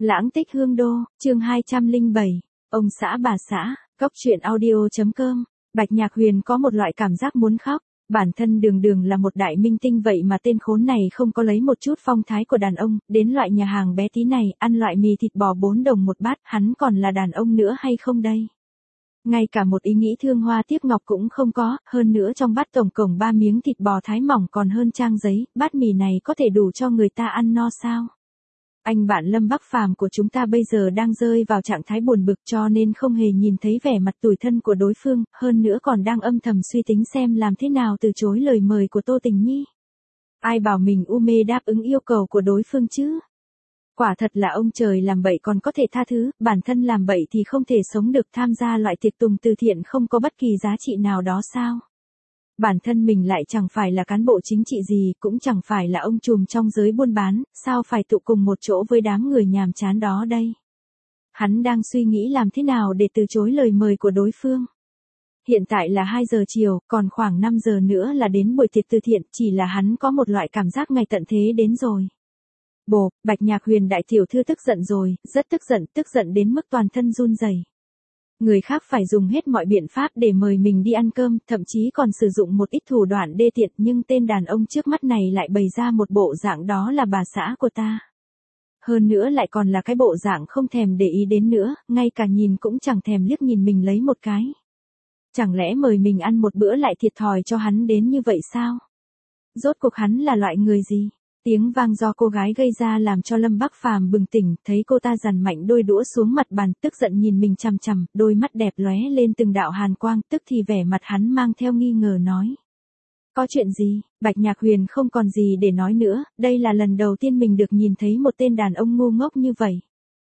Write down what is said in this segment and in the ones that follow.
Lãng tích hương đô, chương 207, ông xã bà xã, Cốc truyện audio.com. Bạch Nhạc Huyền có một loại cảm giác muốn khóc, bản thân đường đường là một đại minh tinh vậy mà tên khốn này không có lấy một chút phong thái của đàn ông, đến loại nhà hàng bé tí này, ăn loại mì thịt bò 4 đồng một bát, hắn còn là đàn ông nữa hay không đây? Ngay cả một ý nghĩ thương hoa tiếc ngọc cũng không có, hơn nữa trong bát tổng cộng 3 miếng thịt bò thái mỏng còn hơn trang giấy, bát mì này có thể đủ cho người ta ăn no sao? Anh bạn Lâm Bắc Phàm của chúng ta bây giờ đang rơi vào trạng thái buồn bực cho nên không hề nhìn thấy vẻ mặt tủi thân của đối phương, hơn nữa còn đang âm thầm suy tính xem làm thế nào từ chối lời mời của Tô Tình Nhi. Ai bảo mình u mê đáp ứng yêu cầu của đối phương chứ? Quả thật là ông trời làm bậy còn có thể tha thứ, bản thân làm bậy thì không thể sống được, tham gia loại tiệc tùng từ thiện không có bất kỳ giá trị nào đó sao? Bản thân mình lại chẳng phải là cán bộ chính trị gì, cũng chẳng phải là ông trùm trong giới buôn bán, sao phải tụ cùng một chỗ với đám người nhàm chán đó đây? Hắn đang suy nghĩ làm thế nào để từ chối lời mời của đối phương. Hiện tại là 2 giờ chiều, còn khoảng 5 giờ nữa là đến buổi tiệc từ thiện, chỉ là hắn có một loại cảm giác ngày tận thế đến rồi. Bồ, Bạch Nhạc Huyền đại tiểu thư tức giận rồi, rất tức giận đến mức toàn thân run rẩy. Người khác phải dùng hết mọi biện pháp để mời mình đi ăn cơm, thậm chí còn sử dụng một ít thủ đoạn đê tiện, nhưng tên đàn ông trước mắt này lại bày ra một bộ dạng đó là bà xã của ta. Hơn nữa lại còn là cái bộ dạng không thèm để ý đến nữa, ngay cả nhìn cũng chẳng thèm liếc nhìn mình lấy một cái. Chẳng lẽ mời mình ăn một bữa lại thiệt thòi cho hắn đến như vậy sao? Rốt cuộc hắn là loại người gì? Tiếng vang do cô gái gây ra làm cho Lâm Bắc Phàm bừng tỉnh, thấy cô ta giằn mạnh đôi đũa xuống mặt bàn, tức giận nhìn mình chằm chằm, đôi mắt đẹp lóe lên từng đạo hàn quang, tức thì vẻ mặt hắn mang theo nghi ngờ nói. Có chuyện gì? Bạch Nhạc Huyền không còn gì để nói nữa, đây là lần đầu tiên mình được nhìn thấy một tên đàn ông ngu ngốc như vậy.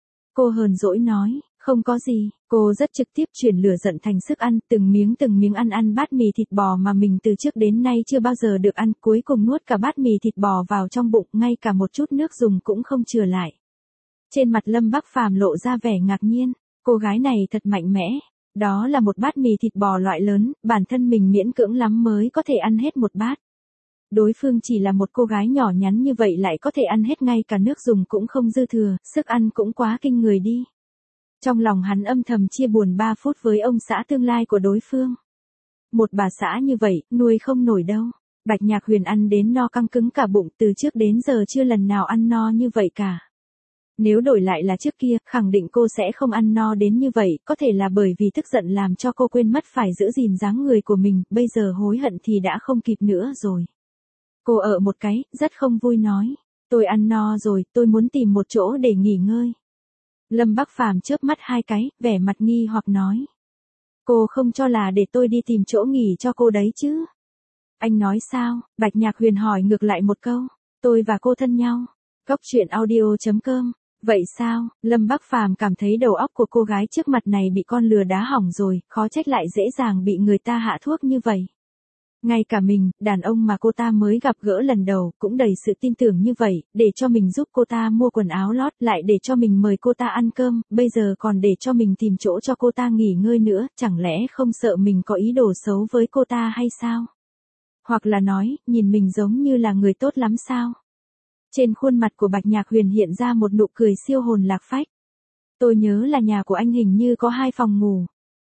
Cô hờn dỗi nói, không có gì, cô rất trực tiếp chuyển lửa giận thành sức ăn, từng miếng ăn bát mì thịt bò mà mình từ trước đến nay chưa bao giờ được ăn, cuối cùng nuốt cả bát mì thịt bò vào trong bụng, ngay cả một chút nước dùng cũng không chừa lại. Trên mặt Lâm Bắc Phàm lộ ra vẻ ngạc nhiên, cô gái này thật mạnh mẽ, đó là một bát mì thịt bò loại lớn, bản thân mình miễn cưỡng lắm mới có thể ăn hết một bát. Đối phương chỉ là một cô gái nhỏ nhắn như vậy lại có thể ăn hết, ngay cả nước dùng cũng không dư thừa, sức ăn cũng quá kinh người đi. Trong lòng hắn âm thầm chia buồn 3 phút với ông xã tương lai của đối phương. Một bà xã như vậy, nuôi không nổi đâu. Bạch Nhạc Huyền ăn đến no căng cứng cả bụng, từ trước đến giờ chưa lần nào ăn no như vậy cả. Nếu đổi lại là trước kia, khẳng định cô sẽ không ăn no đến như vậy, có thể là bởi vì tức giận làm cho cô quên mất phải giữ gìn dáng người của mình, bây giờ hối hận thì đã không kịp nữa rồi. Cô ở một cái, rất không vui nói, tôi ăn no rồi, tôi muốn tìm một chỗ để nghỉ ngơi. Lâm Bắc Phàm chớp mắt 2 cái, vẻ mặt nghi hoặc nói. Cô không cho là để tôi đi tìm chỗ nghỉ cho cô đấy chứ? Anh nói sao? Bạch Nhạc Huyền hỏi ngược lại một câu. Tôi và cô thân nhau. Cốc truyện audio.com. Vậy sao? Lâm Bắc Phàm cảm thấy đầu óc của cô gái trước mặt này bị con lừa đá hỏng rồi, khó trách lại dễ dàng bị người ta hạ thuốc như vậy. Ngay cả mình, đàn ông mà cô ta mới gặp gỡ lần đầu, cũng đầy sự tin tưởng như vậy, để cho mình giúp cô ta mua quần áo lót, lại để cho mình mời cô ta ăn cơm, bây giờ còn để cho mình tìm chỗ cho cô ta nghỉ ngơi nữa, chẳng lẽ không sợ mình có ý đồ xấu với cô ta hay sao? Hoặc là nói, nhìn mình giống như là người tốt lắm sao? Trên khuôn mặt của Bạch Nhạc Huyền hiện ra một nụ cười siêu hồn lạc phách. Tôi nhớ là nhà của anh hình như có 2 phòng ngủ.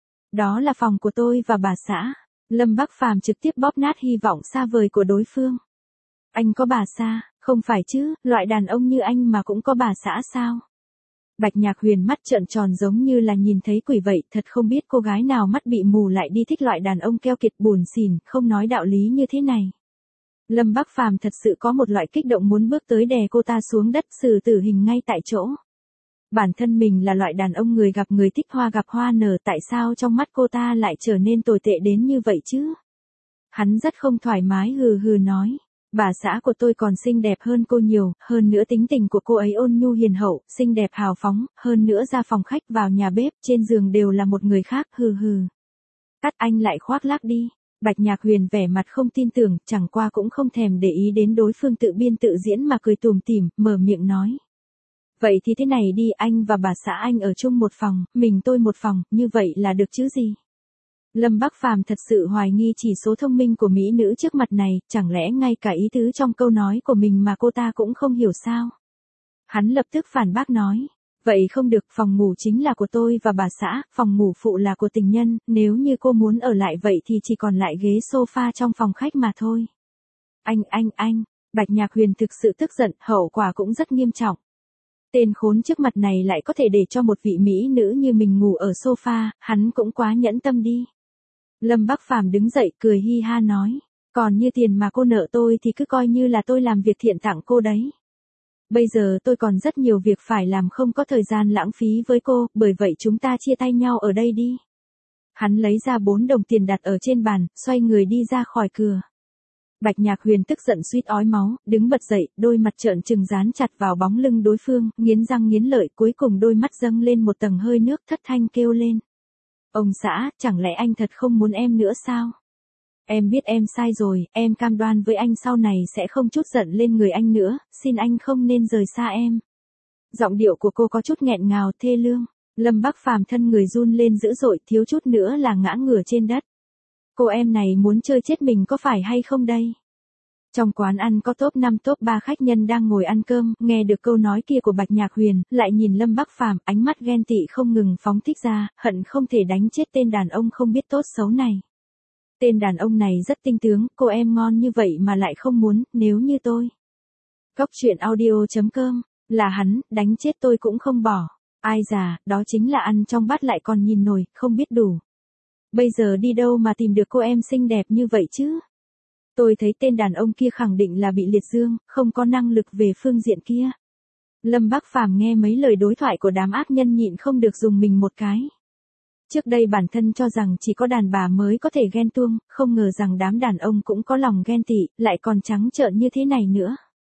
Đó là phòng của tôi và bà xã. Lâm Bắc Phàm trực tiếp bóp nát hy vọng xa vời của đối phương. Anh có bà xã, không phải chứ, loại đàn ông như anh mà cũng có bà xã sao? Bạch Nhạc Huyền mắt trợn tròn giống như là nhìn thấy quỷ vậy, thật không biết cô gái nào mắt bị mù lại đi thích loại đàn ông keo kiệt buồn xỉn, không nói đạo lý như thế này. Lâm Bắc Phàm thật sự có một loại kích động muốn bước tới đè cô ta xuống đất, xử tử hình ngay tại chỗ. Bản thân mình là loại đàn ông người gặp người thích hoa gặp hoa nở, tại sao trong mắt cô ta lại trở nên tồi tệ đến như vậy chứ? Hắn rất không thoải mái hừ hừ nói, bà xã của tôi còn xinh đẹp hơn cô nhiều, hơn nữa tính tình của cô ấy ôn nhu hiền hậu, xinh đẹp hào phóng, hơn nữa ra phòng khách vào nhà bếp, trên giường đều là một người khác, hừ hừ. Cắt anh lại khoác lác đi. Bạch Nhạc Huyền vẻ mặt không tin tưởng, chẳng qua cũng không thèm để ý đến đối phương tự biên tự diễn mà cười tủm tỉm, mở miệng nói. Vậy thì thế này đi, anh và bà xã anh ở chung một phòng, mình tôi một phòng, như vậy là được chứ gì? Lâm Bắc Phàm thật sự hoài nghi chỉ số thông minh của mỹ nữ trước mặt này, chẳng lẽ ngay cả ý tứ trong câu nói của mình mà cô ta cũng không hiểu sao? Hắn lập tức phản bác nói, Vậy không được, phòng ngủ chính là của tôi và bà xã, phòng ngủ phụ là của tình nhân, nếu như cô muốn ở lại vậy thì chỉ còn lại ghế sofa trong phòng khách mà thôi. Anh, Bạch Nhạc Huyền thực sự tức giận, hậu quả cũng rất nghiêm trọng. Tên khốn trước mặt này lại có thể để cho một vị mỹ nữ như mình ngủ ở sofa, hắn cũng quá nhẫn tâm đi. Lâm Bắc Phàm đứng dậy cười hi ha nói, còn như tiền mà cô nợ tôi thì cứ coi như là tôi làm việc thiện tặng cô đấy. Bây giờ tôi còn rất nhiều việc phải làm, không có thời gian lãng phí với cô, bởi vậy chúng ta chia tay nhau ở đây đi. Hắn lấy ra 4 đồng tiền đặt ở trên bàn, xoay người đi ra khỏi cửa. Bạch Nhạc Huyền tức giận suýt ói máu, đứng bật dậy, đôi mặt trợn trừng dán chặt vào bóng lưng đối phương, nghiến răng nghiến lợi, cuối cùng đôi mắt dâng lên một tầng hơi nước, thất thanh kêu lên. Ông xã, chẳng lẽ anh thật không muốn em nữa sao? Em biết em sai rồi, em cam đoan với anh sau này sẽ không chút giận lên người anh nữa, xin anh không nên rời xa em. Giọng điệu của cô có chút nghẹn ngào thê lương. Lâm Bắc Phàm thân người run lên dữ dội, thiếu chút nữa là ngã ngửa trên đất. Cô em này muốn chơi chết mình có phải hay không đây? Trong quán ăn có top 5 top 3 khách nhân đang ngồi ăn cơm, nghe được câu nói kia của Bạch Nhạc Huyền, lại nhìn Lâm Bắc Phàm, ánh mắt ghen tị không ngừng phóng thích ra, hận không thể đánh chết tên đàn ông không biết tốt xấu này. Tên đàn ông này rất tinh tướng, cô em ngon như vậy mà lại không muốn, nếu như tôi. Cóc truyện audio.com, là hắn, đánh chết tôi cũng không bỏ. Ai già, đó chính là ăn trong bát lại còn nhìn nổi, không biết đủ. Bây giờ đi đâu mà tìm được cô em xinh đẹp như vậy chứ? Tôi thấy tên đàn ông kia khẳng định là bị liệt dương, không có năng lực về phương diện kia. Lâm Bắc Phàm nghe mấy lời đối thoại của đám ác nhân nhịn không được dùng mình một cái. Trước đây bản thân cho rằng chỉ có đàn bà mới có thể ghen tuông, không ngờ rằng đám đàn ông cũng có lòng ghen tị, lại còn trắng trợn như thế này nữa.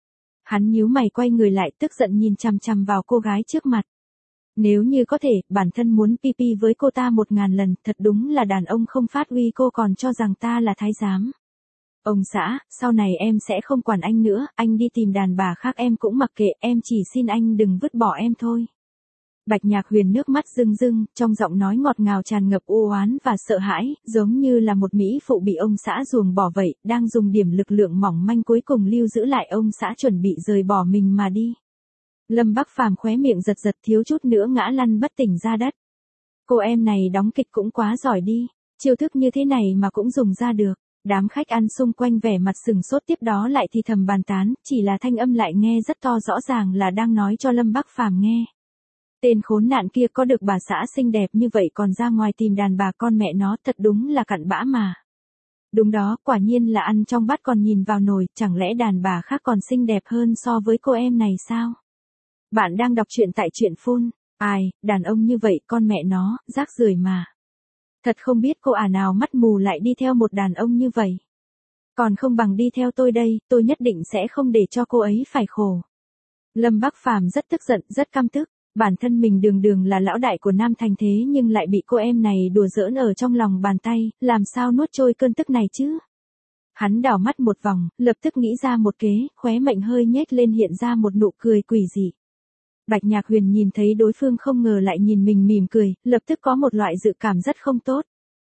Hắn nhíu mày quay người lại tức giận nhìn chằm chằm vào cô gái trước mặt. Nếu như có thể, bản thân muốn pi với cô ta 1000 lần, thật đúng là đàn ông không phát uy cô còn cho rằng ta là thái giám. Ông xã, sau này em sẽ không quản anh nữa, anh đi tìm đàn bà khác em cũng mặc kệ, em chỉ xin anh đừng vứt bỏ em thôi. Bạch Nhạc Huyền nước mắt rưng rưng, trong giọng nói ngọt ngào tràn ngập u oán và sợ hãi, giống như là một mỹ phụ bị ông xã ruồng bỏ vậy, đang dùng điểm lực lượng mỏng manh cuối cùng lưu giữ lại ông xã chuẩn bị rời bỏ mình mà đi. Lâm Bắc Phàm khóe miệng giật giật thiếu chút nữa ngã lăn bất tỉnh ra đất. Cô em này đóng kịch cũng quá giỏi đi, chiêu thức như thế này mà cũng dùng ra được. Đám khách ăn xung quanh vẻ mặt sừng sốt tiếp đó lại thì thầm bàn tán, chỉ là thanh âm lại nghe rất to rõ ràng là đang nói cho Lâm Bắc Phàm nghe. Tên khốn nạn kia có được bà xã xinh đẹp như vậy còn ra ngoài tìm đàn bà con mẹ nó, thật đúng là cặn bã mà. Đúng đó, quả nhiên là ăn trong bát còn nhìn vào nồi, chẳng lẽ đàn bà khác còn xinh đẹp hơn so với cô em này sao? Bạn đang đọc truyện tại truyện phun. Ai, đàn ông như vậy con mẹ nó, rác rưởi mà. Thật không biết cô nào mắt mù lại đi theo một đàn ông như vậy. Còn không bằng đi theo tôi đây, tôi nhất định sẽ không để cho cô ấy phải khổ. Lâm Bắc Phàm rất tức giận, rất căm tức. Bản thân mình đường đường là lão đại của Nam Thành thế nhưng lại bị cô em này đùa giỡn ở trong lòng bàn tay, làm sao nuốt trôi cơn tức này chứ? Hắn đảo mắt một vòng, lập tức nghĩ ra một kế, khóe miệng hơi nhếch lên hiện ra một nụ cười quỷ dị. Bạch Nhạc Huyền nhìn thấy đối phương không ngờ lại nhìn mình mỉm cười, lập tức có một loại dự cảm rất không tốt.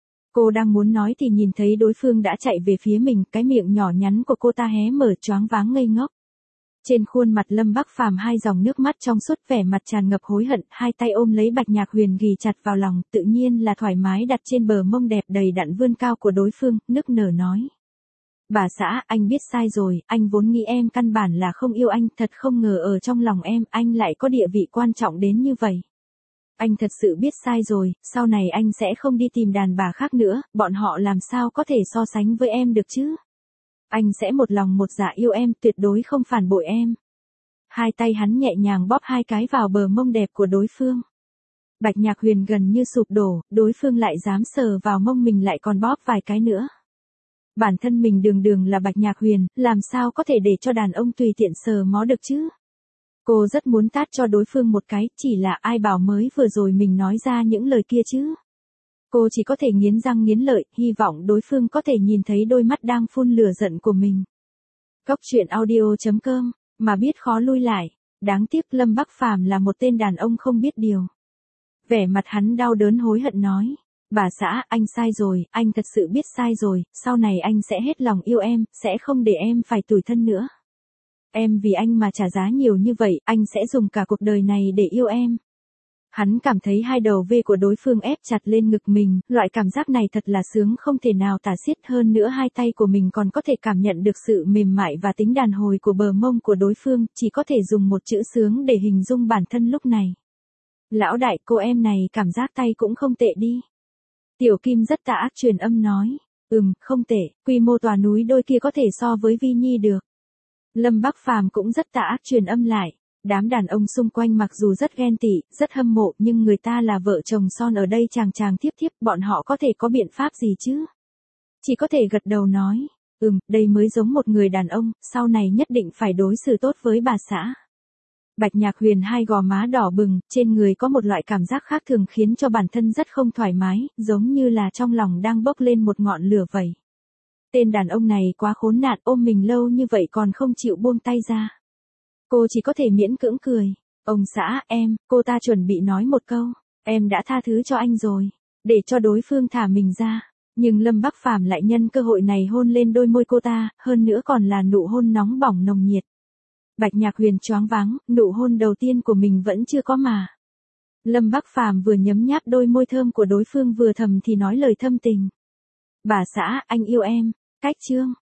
Cô đang muốn nói thì nhìn thấy đối phương đã chạy về phía mình, cái miệng nhỏ nhắn của cô ta hé mở choáng váng ngây ngốc. Trên khuôn mặt Lâm Bắc Phàm 2 dòng nước mắt trong suốt, vẻ mặt tràn ngập hối hận, hai tay ôm lấy Bạch Nhạc Huyền ghì chặt vào lòng, tự nhiên là thoải mái đặt trên bờ mông đẹp đầy đặn vươn cao của đối phương, nức nở nói. Bà xã, anh biết sai rồi, anh vốn nghĩ em căn bản là không yêu anh, thật không ngờ ở trong lòng em, anh lại có địa vị quan trọng đến như vậy. Anh thật sự biết sai rồi, sau này anh sẽ không đi tìm đàn bà khác nữa, bọn họ làm sao có thể so sánh với em được chứ? Anh sẽ một lòng một dạ yêu em, tuyệt đối không phản bội em. Hai tay hắn nhẹ nhàng bóp 2 cái vào bờ mông đẹp của đối phương. Bạch Nhạc Huyền gần như sụp đổ, đối phương lại dám sờ vào mông mình lại còn bóp vài cái nữa. Bản thân mình đường đường là Bạch Nhạc Huyền, làm sao có thể để cho đàn ông tùy tiện sờ mó được chứ? Cô rất muốn tát cho đối phương một cái, chỉ là ai bảo mới vừa rồi mình nói ra những lời kia chứ? Cô chỉ có thể nghiến răng nghiến lợi, hy vọng đối phương có thể nhìn thấy đôi mắt đang phun lửa giận của mình. Cóc truyện audio.com, mà biết khó lui lại, đáng tiếc Lâm Bắc Phàm là một tên đàn ông không biết điều. Vẻ mặt hắn đau đớn hối hận nói, bà xã, anh sai rồi, anh thật sự biết sai rồi, sau này anh sẽ hết lòng yêu em, sẽ không để em phải tủi thân nữa. Em vì anh mà trả giá nhiều như vậy, anh sẽ dùng cả cuộc đời này để yêu em. Hắn cảm thấy hai đầu V của đối phương ép chặt lên ngực mình, loại cảm giác này thật là sướng không thể nào tả xiết, hơn nữa hai tay của mình còn có thể cảm nhận được sự mềm mại và tính đàn hồi của bờ mông của đối phương, chỉ có thể dùng một chữ sướng để hình dung bản thân lúc này. Lão đại, cô em này cảm giác tay cũng không tệ đi. Tiểu Kim rất tà ác truyền âm nói. Không tệ, quy mô tòa núi đôi kia có thể so với Vi Nhi được. Lâm Bắc Phàm cũng rất tà ác truyền âm lại. Đám đàn ông xung quanh mặc dù rất ghen tị, rất hâm mộ, nhưng người ta là vợ chồng son ở đây chàng chàng thiếp thiếp, bọn họ có thể có biện pháp gì chứ? Chỉ có thể gật đầu nói. Đây mới giống một người đàn ông, sau này nhất định phải đối xử tốt với bà xã. Bạch Nhạc Huyền hai gò má đỏ bừng, trên người có một loại cảm giác khác thường khiến cho bản thân rất không thoải mái, giống như là trong lòng đang bốc lên một ngọn lửa vậy. Tên đàn ông này quá khốn nạn, ôm mình lâu như vậy còn không chịu buông tay ra. Cô chỉ có thể miễn cưỡng cười. Ông xã, cô ta chuẩn bị nói một câu. Em đã tha thứ cho anh rồi. Để cho đối phương thả mình ra. Nhưng Lâm Bắc Phàm lại nhân cơ hội này hôn lên đôi môi cô ta, hơn nữa còn là nụ hôn nóng bỏng nồng nhiệt. Bạch Nhạc Huyền choáng váng, nụ hôn đầu tiên của mình vẫn chưa có mà. Lâm Bắc Phàm vừa nhấm nháp đôi môi thơm của đối phương vừa thầm thì nói lời thâm tình. Bà xã, anh yêu em. Cách chương.